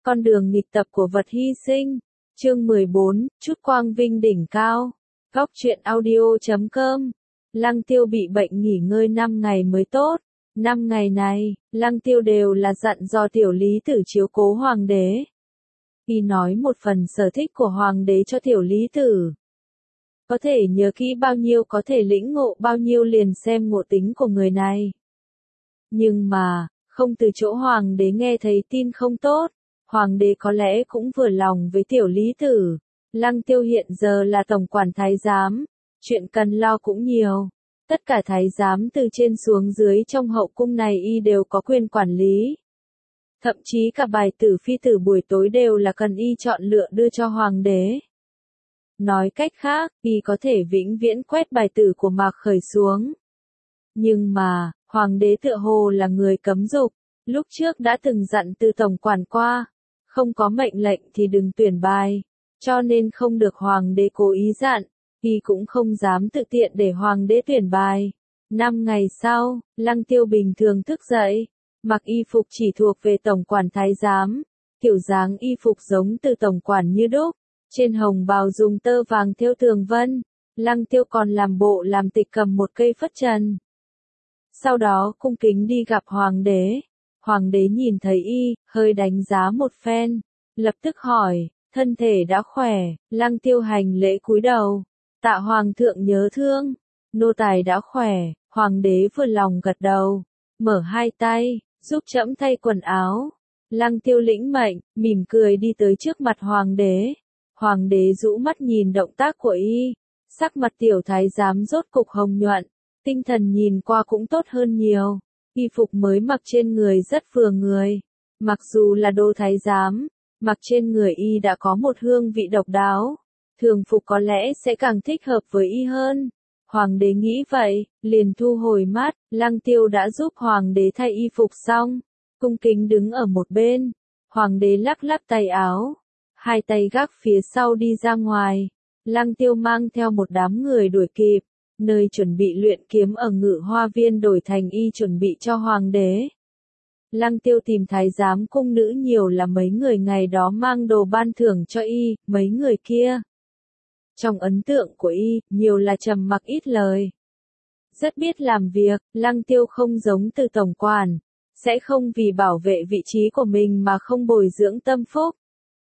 Con đường nghịch tập của vật hy sinh. Chương 14, chút quang vinh đỉnh cao. Góc truyện audio.com. Lăng Tiêu bị bệnh nghỉ ngơi 5 ngày mới tốt. 5 ngày này, Lăng Tiêu đều là dặn dò tiểu lý tử chiếu cố hoàng đế. Y nói một phần sở thích của hoàng đế cho tiểu lý tử. Có thể nhớ kỹ bao nhiêu có thể lĩnh ngộ bao nhiêu liền xem ngộ tính của người này. Nhưng mà, không từ chỗ hoàng đế nghe thấy tin không tốt, hoàng đế có lẽ cũng vừa lòng với tiểu lý tử. Lăng Tiêu hiện giờ là tổng quản thái giám, chuyện cần lo cũng nhiều. Tất cả thái giám từ trên xuống dưới trong hậu cung này y đều có quyền quản lý. Thậm chí cả bài tử phi tử buổi tối đều là cần y chọn lựa đưa cho hoàng đế. Nói cách khác, y có thể vĩnh viễn quét bài tử của Mạc Khởi xuống. Nhưng mà, hoàng đế tựa hồ là người cấm dục, lúc trước đã từng dặn từ tổng quản qua, không có mệnh lệnh thì đừng tuyển bài, cho nên không được hoàng đế cố ý dặn, y cũng không dám tự tiện để hoàng đế tuyển bài. 5 ngày sau, Lăng Tiêu bình thường thức dậy, mặc y phục chỉ thuộc về tổng quản thái giám, kiểu dáng y phục giống từ tổng quản như đúc, trên hồng bào dùng tơ vàng thêu tường vân. Lăng Tiêu còn làm bộ làm tịch cầm một cây phất trần. Sau đó cung kính đi gặp hoàng đế. Hoàng đế nhìn thấy y, hơi đánh giá một phen, lập tức hỏi, thân thể đã khỏe. Lăng Tiêu hành lễ cúi đầu, tạ hoàng thượng nhớ thương, nô tài đã khỏe. Hoàng đế vừa lòng gật đầu, mở hai tay, giúp trẫm thay quần áo. Lăng Tiêu lĩnh mệnh, mỉm cười đi tới trước mặt hoàng đế. Hoàng đế rũ mắt nhìn động tác của y, sắc mặt tiểu thái giám rốt cục hồng nhuận, tinh thần nhìn qua cũng tốt hơn nhiều. Y phục mới mặc trên người rất vừa người, mặc dù là đô thái giám, mặc trên người y đã có một hương vị độc đáo, thường phục có lẽ sẽ càng thích hợp với y hơn. Hoàng đế nghĩ vậy, liền thu hồi mắt. Lăng Tiêu đã giúp hoàng đế thay y phục xong, cung kính đứng ở một bên. Hoàng đế lắc lắc tay áo, hai tay gác phía sau đi ra ngoài. Lăng Tiêu mang theo một đám người đuổi kịp, nơi chuẩn bị luyện kiếm ở Ngự Hoa Viên đổi thành y chuẩn bị cho hoàng đế. Lăng Tiêu tìm thái giám cung nữ nhiều là mấy người ngày đó mang đồ ban thưởng cho y, mấy người kia. Trong ấn tượng của y, nhiều là trầm mặc ít lời. Rất biết làm việc. Lăng Tiêu không giống từ tổng quản, sẽ không vì bảo vệ vị trí của mình mà không bồi dưỡng tâm phúc.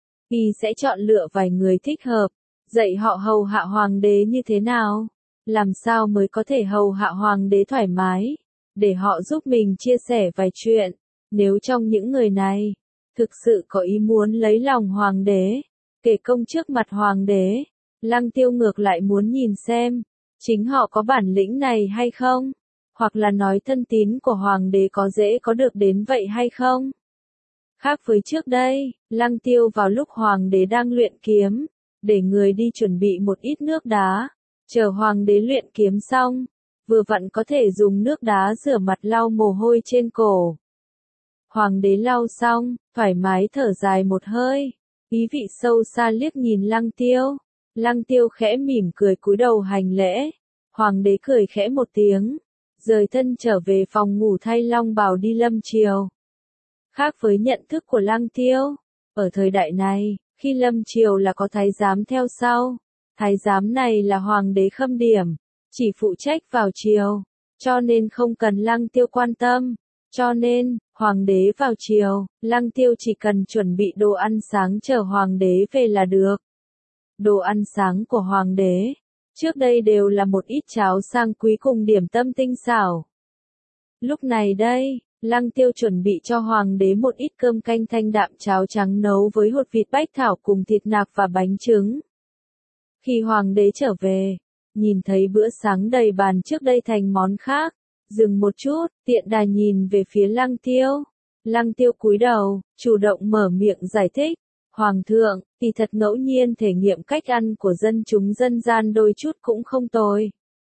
Y sẽ chọn lựa vài người thích hợp, dạy họ hầu hạ hoàng đế như thế nào, làm sao mới có thể hầu hạ hoàng đế thoải mái, để họ giúp mình chia sẻ vài chuyện. Nếu trong những người này, thực sự có ý muốn lấy lòng hoàng đế, kể công trước mặt hoàng đế, Lăng Tiêu ngược lại muốn nhìn xem, chính họ có bản lĩnh này hay không, hoặc là nói thân tín của hoàng đế có dễ có được đến vậy hay không. Khác với trước đây, Lăng Tiêu vào lúc hoàng đế đang luyện kiếm, để người đi chuẩn bị một ít nước đá, chờ hoàng đế luyện kiếm xong, vừa vặn có thể dùng nước đá rửa mặt lau mồ hôi trên cổ. Hoàng đế lau xong, thoải mái thở dài một hơi, ý vị sâu xa liếc nhìn Lăng Tiêu. Lăng Tiêu khẽ mỉm cười cúi đầu hành lễ. Hoàng đế cười khẽ một tiếng, rời thân trở về phòng ngủ thay long bào đi lâm triều. Khác với nhận thức của Lăng Tiêu, ở thời đại này, khi lâm triều là có thái giám theo sau. Thái giám này là hoàng đế khâm điểm, chỉ phụ trách vào triều, cho nên không cần Lăng Tiêu quan tâm. Cho nên, hoàng đế vào triều, Lăng Tiêu chỉ cần chuẩn bị đồ ăn sáng chờ hoàng đế về là được. Đồ ăn sáng của hoàng đế, trước đây đều là một ít cháo sang quý cùng điểm tâm tinh xảo. Lúc này đây, Lăng Tiêu chuẩn bị cho hoàng đế một ít cơm canh thanh đạm cháo trắng nấu với hột vịt bách thảo cùng thịt nạc và bánh trứng. Khi hoàng đế trở về, nhìn thấy bữa sáng đầy bàn trước đây thành món khác, dừng một chút, tiện đà nhìn về phía Lăng Tiêu. Lăng Tiêu cúi đầu, chủ động mở miệng giải thích. Hoàng thượng, thì thật ngẫu nhiên thể nghiệm cách ăn của dân chúng dân gian đôi chút cũng không tồi.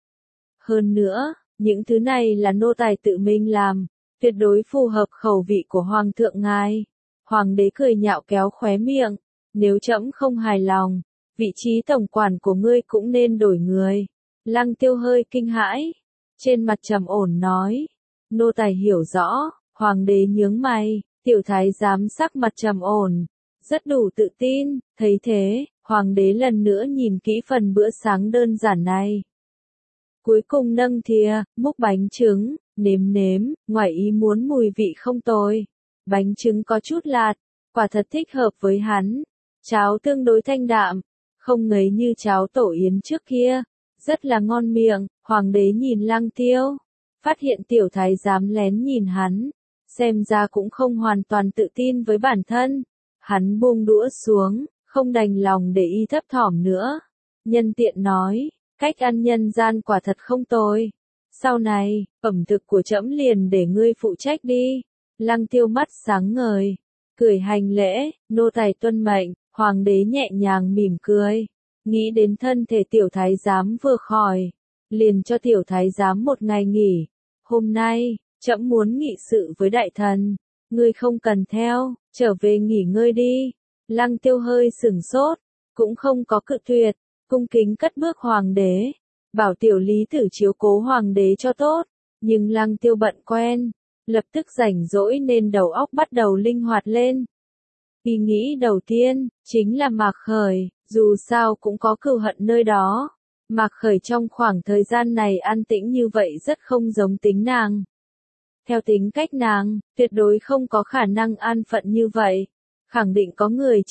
Hơn nữa, những thứ này là nô tài tự mình làm, tuyệt đối phù hợp khẩu vị của hoàng thượng ngài. Hoàng đế cười nhạo kéo khóe miệng, nếu trẫm không hài lòng, vị trí tổng quản của ngươi cũng nên đổi người. Lăng Tiêu hơi kinh hãi, trên mặt trầm ổn nói, nô tài hiểu rõ. Hoàng đế nhướng mày, tiểu thái giám sắc mặt trầm ổn, rất đủ tự tin, thấy thế, hoàng đế lần nữa nhìn kỹ phần bữa sáng đơn giản này. Cuối cùng nâng thìa, múc bánh trứng, nếm nếm, ngoài ý muốn mùi vị không tồi. Bánh trứng có chút lạt, quả thật thích hợp với hắn. Cháo tương đối thanh đạm, không ngấy như cháo tổ yến trước kia, rất là ngon miệng. Hoàng đế nhìn Lăng Tiêu, phát hiện tiểu thái giám lén nhìn hắn, xem ra cũng không hoàn toàn tự tin với bản thân. Hắn buông đũa xuống, không đành lòng để y thấp thỏm nữa. Nhân tiện nói, cách ăn nhân gian quả thật không tồi. Sau này, ẩm thực của trẫm liền để ngươi phụ trách đi. Lăng Tiêu mắt sáng ngời, cười hành lễ, nô tài tuân mệnh. Hoàng đế nhẹ nhàng mỉm cười, nghĩ đến thân thể tiểu thái giám vừa khỏi, liền cho tiểu thái giám một ngày nghỉ. Hôm nay, trẫm muốn nghị sự với đại thần, ngươi không cần theo, trở về nghỉ ngơi đi. Lăng Tiêu hơi sửng sốt, cũng không có cự tuyệt, cung kính cất bước hoàng đế, bảo tiểu lý tử chiếu cố hoàng đế cho tốt. Nhưng Lăng Tiêu bận quen, lập tức rảnh rỗi nên đầu óc bắt đầu linh hoạt lên. Ý nghĩ đầu tiên, chính là Mạc Khởi, dù sao cũng có cừu hận nơi đó. Mạc Khởi trong khoảng thời gian này an tĩnh như vậy rất không giống tính nàng. Theo tính cách nàng, tuyệt đối không có khả năng an phận như vậy. Khẳng định có người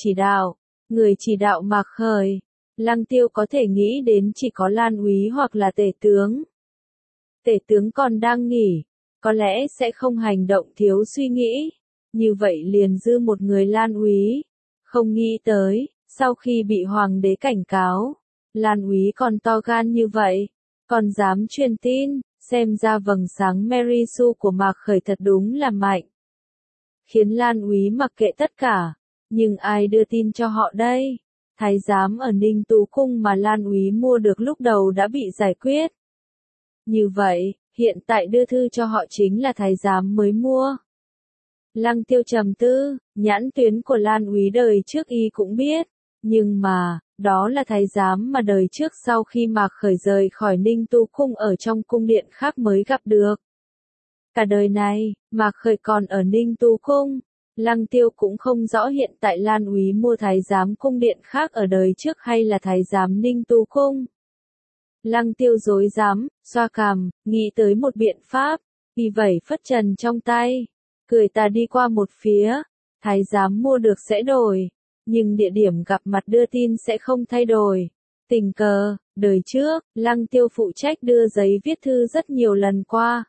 chỉ đạo Mạc Khởi. Lăng Tiêu có thể nghĩ đến chỉ có Lan Úy hoặc là Tể tướng. Tể tướng còn đang nghỉ, có lẽ sẽ không hành động thiếu suy nghĩ. Như vậy liền dư một người Lan Úy. Không nghĩ tới, sau khi bị hoàng đế cảnh cáo, Lan Úy còn to gan như vậy, còn dám truyền tin, xem ra vầng sáng Mary Sue của Mạc Khởi thật đúng là mạnh. Khiến Lan Úy mặc kệ tất cả, nhưng ai đưa tin cho họ đây? Thái giám ở Ninh Tú Cung mà Lan Úy mua được lúc đầu đã bị giải quyết. Như vậy, hiện tại đưa thư cho họ chính là thái giám mới mua. Lăng Tiêu trầm tư, nhãn tuyến của Lan Úy đời trước y cũng biết, nhưng mà, đó là thái giám mà đời trước sau khi Mạc Khởi rời khỏi Ninh Tu Cung ở trong cung điện khác mới gặp được. Cả đời này, Mạc Khởi còn ở Ninh Tu Cung, Lăng Tiêu cũng không rõ hiện tại Lan Úy mua thái giám cung điện khác ở đời trước hay là thái giám Ninh Tu Cung. Lăng Tiêu rối rắm, xoa cằm, nghĩ tới một biện pháp, y vẩy phất trần trong tay. Cười ta đi qua một phía, thái giám mua được sẽ đổi, nhưng địa điểm gặp mặt đưa tin sẽ không thay đổi. Tình cờ, đời trước, Lăng Tiêu phụ trách đưa giấy viết thư rất nhiều lần qua.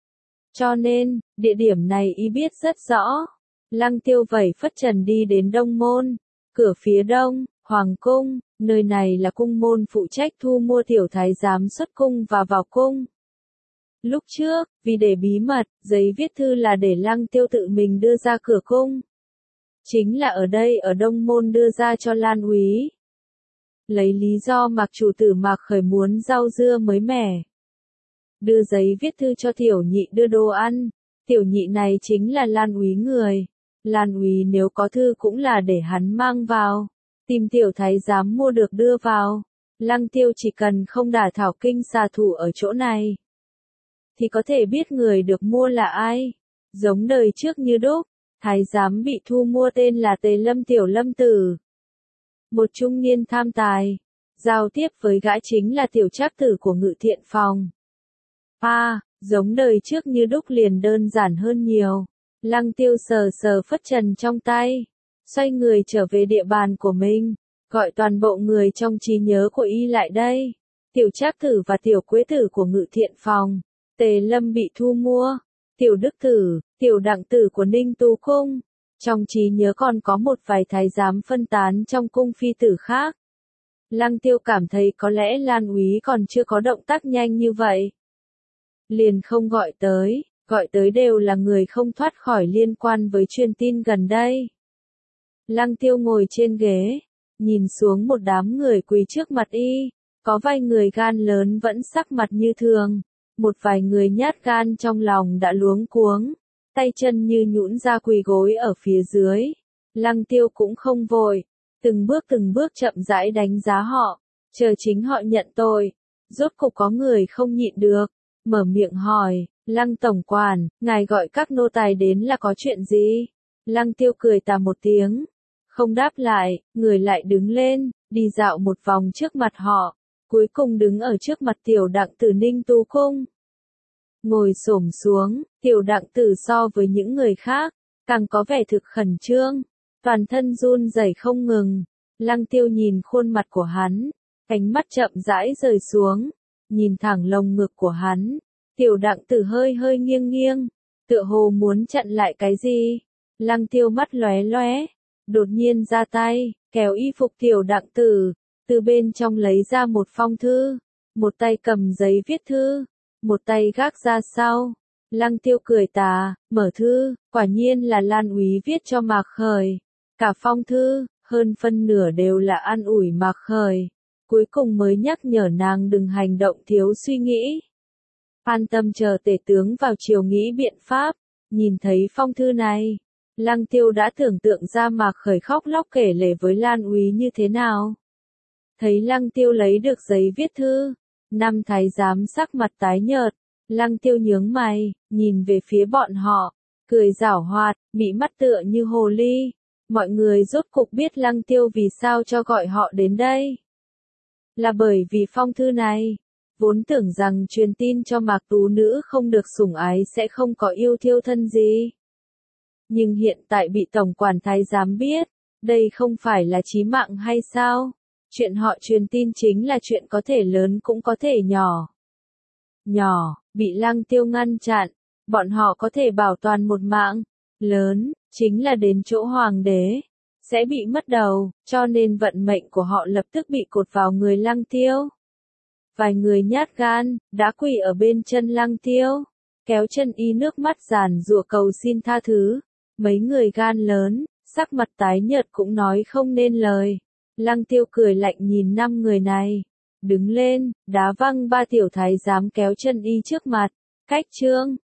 Cho nên, địa điểm này y biết rất rõ. Lăng Tiêu vẩy phất trần đi đến Đông Môn, cửa phía đông, Hoàng Cung, nơi này là cung môn phụ trách thu mua tiểu thái giám xuất cung và vào cung. Lúc trước, vì để bí mật, giấy viết thư là để Lăng Tiêu tự mình đưa ra cửa cung. Chính là ở đây ở Đông Môn đưa ra cho Lan Úy. Lấy lý do Mạc chủ tử Mạc Khởi muốn rau dưa mới mẻ. Đưa giấy viết thư cho tiểu nhị đưa đồ ăn. Tiểu nhị này chính là Lan Úy người. Lan Úy nếu có thư cũng là để hắn mang vào. Tìm tiểu thái giám mua được đưa vào. Lăng Tiêu chỉ cần không đả thảo kinh xà thủ ở chỗ này, thì có thể biết người được mua là ai. Giống đời trước như đúc, thái giám bị thu mua tên là Tề Lâm Tiểu Lâm Tử. Một trung niên tham tài, giao tiếp với gã chính là tiểu trác tử của Ngự Thiện Phòng. Giống đời trước như đúc liền đơn giản hơn nhiều. Lăng Tiêu sờ sờ phất trần trong tay, xoay người trở về địa bàn của mình, gọi toàn bộ người trong trí nhớ của y lại đây. Tiểu Trác Tử và Tiểu Quế Tử của Ngự Thiện Phòng, Tề Lâm bị thu mua, Tiểu Đức Tử, Tiểu Đặng Tử của Ninh Tú Cung. Trong trí nhớ còn có một vài thái giám phân tán trong cung phi tử khác. Lăng Tiêu cảm thấy có lẽ Lan Úy còn chưa có động tác nhanh như vậy. Liền không gọi tới đều là người không thoát khỏi liên quan với truyền tin gần đây. Lăng Tiêu ngồi trên ghế, nhìn xuống một đám người quỳ trước mặt y, có vài người gan lớn vẫn sắc mặt như thường, một vài người nhát gan trong lòng đã luống cuống, tay chân như nhũn ra quỳ gối ở phía dưới. Lăng Tiêu cũng không vội, từng bước chậm rãi đánh giá họ, chờ chính họ nhận tội. Rốt cục có người không nhịn được, mở miệng hỏi, Lăng tổng quản, ngài gọi các nô tài đến là có chuyện gì? Lăng Tiêu cười tà một tiếng, Không đáp lại, người lại đứng lên, đi dạo một vòng trước mặt họ, cuối cùng đứng ở trước mặt Tiểu Đặng Tử Ninh Tú Cung. Ngồi xổm xuống, Tiểu Đặng Tử so với những người khác, càng có vẻ thực khẩn trương, toàn thân run rẩy không ngừng. Lăng Tiêu nhìn khuôn mặt của hắn, ánh mắt chậm rãi rời xuống, nhìn thẳng lồng ngực của hắn. Tiểu Đặng Tử hơi hơi nghiêng nghiêng, tựa hồ muốn chặn lại cái gì. Lăng Tiêu mắt lóe lóe, đột nhiên ra tay, kéo y phục Tiểu Đặng Tử, từ bên trong lấy ra một phong thư, một tay cầm giấy viết thư, một tay gác ra sau. Lăng Tiêu cười tà, mở thư, quả nhiên là Lan Úy viết cho Mạc Khởi. Cả phong thư, hơn phân nửa đều là an ủi Mạc Khởi, cuối cùng mới nhắc nhở nàng đừng hành động thiếu suy nghĩ. An tâm chờ tể tướng vào triều nghĩ biện pháp. Nhìn thấy phong thư này, Lăng Tiêu đã tưởng tượng ra Mạc Khởi khóc lóc kể lể với Lan Úy như thế nào. Thấy Lăng Tiêu lấy được giấy viết thư, năm thái giám sắc mặt tái nhợt, Lăng Tiêu nhướng mày, nhìn về phía bọn họ, cười giảo hoạt, mị mắt tựa như hồ ly. Mọi người rốt cục biết Lăng Tiêu vì sao cho gọi họ đến đây. Là bởi vì phong thư này, vốn tưởng rằng truyền tin cho Mạc Tú Nữ không được sủng ái sẽ không có yêu thiêu thân gì. Nhưng hiện tại bị tổng quản thái giám biết, đây không phải là chí mạng hay sao? Chuyện họ truyền tin chính là chuyện có thể lớn cũng có thể nhỏ. Nhỏ, bị Lăng Tiêu ngăn chặn, bọn họ có thể bảo toàn một mạng. Lớn, chính là đến chỗ hoàng đế, sẽ bị mất đầu, cho nên vận mệnh của họ lập tức bị cột vào người Lăng Tiêu. Vài người nhát gan, đã quỳ ở bên chân Lăng Tiêu, kéo chân y nước mắt giàn giụa cầu xin tha thứ. Mấy người gan lớn, sắc mặt tái nhợt cũng nói không nên lời. Lăng Tiêu cười lạnh nhìn 5 người này, đứng lên, đá văng 3 tiểu thái giám kéo chân y trước mặt. Cách trương,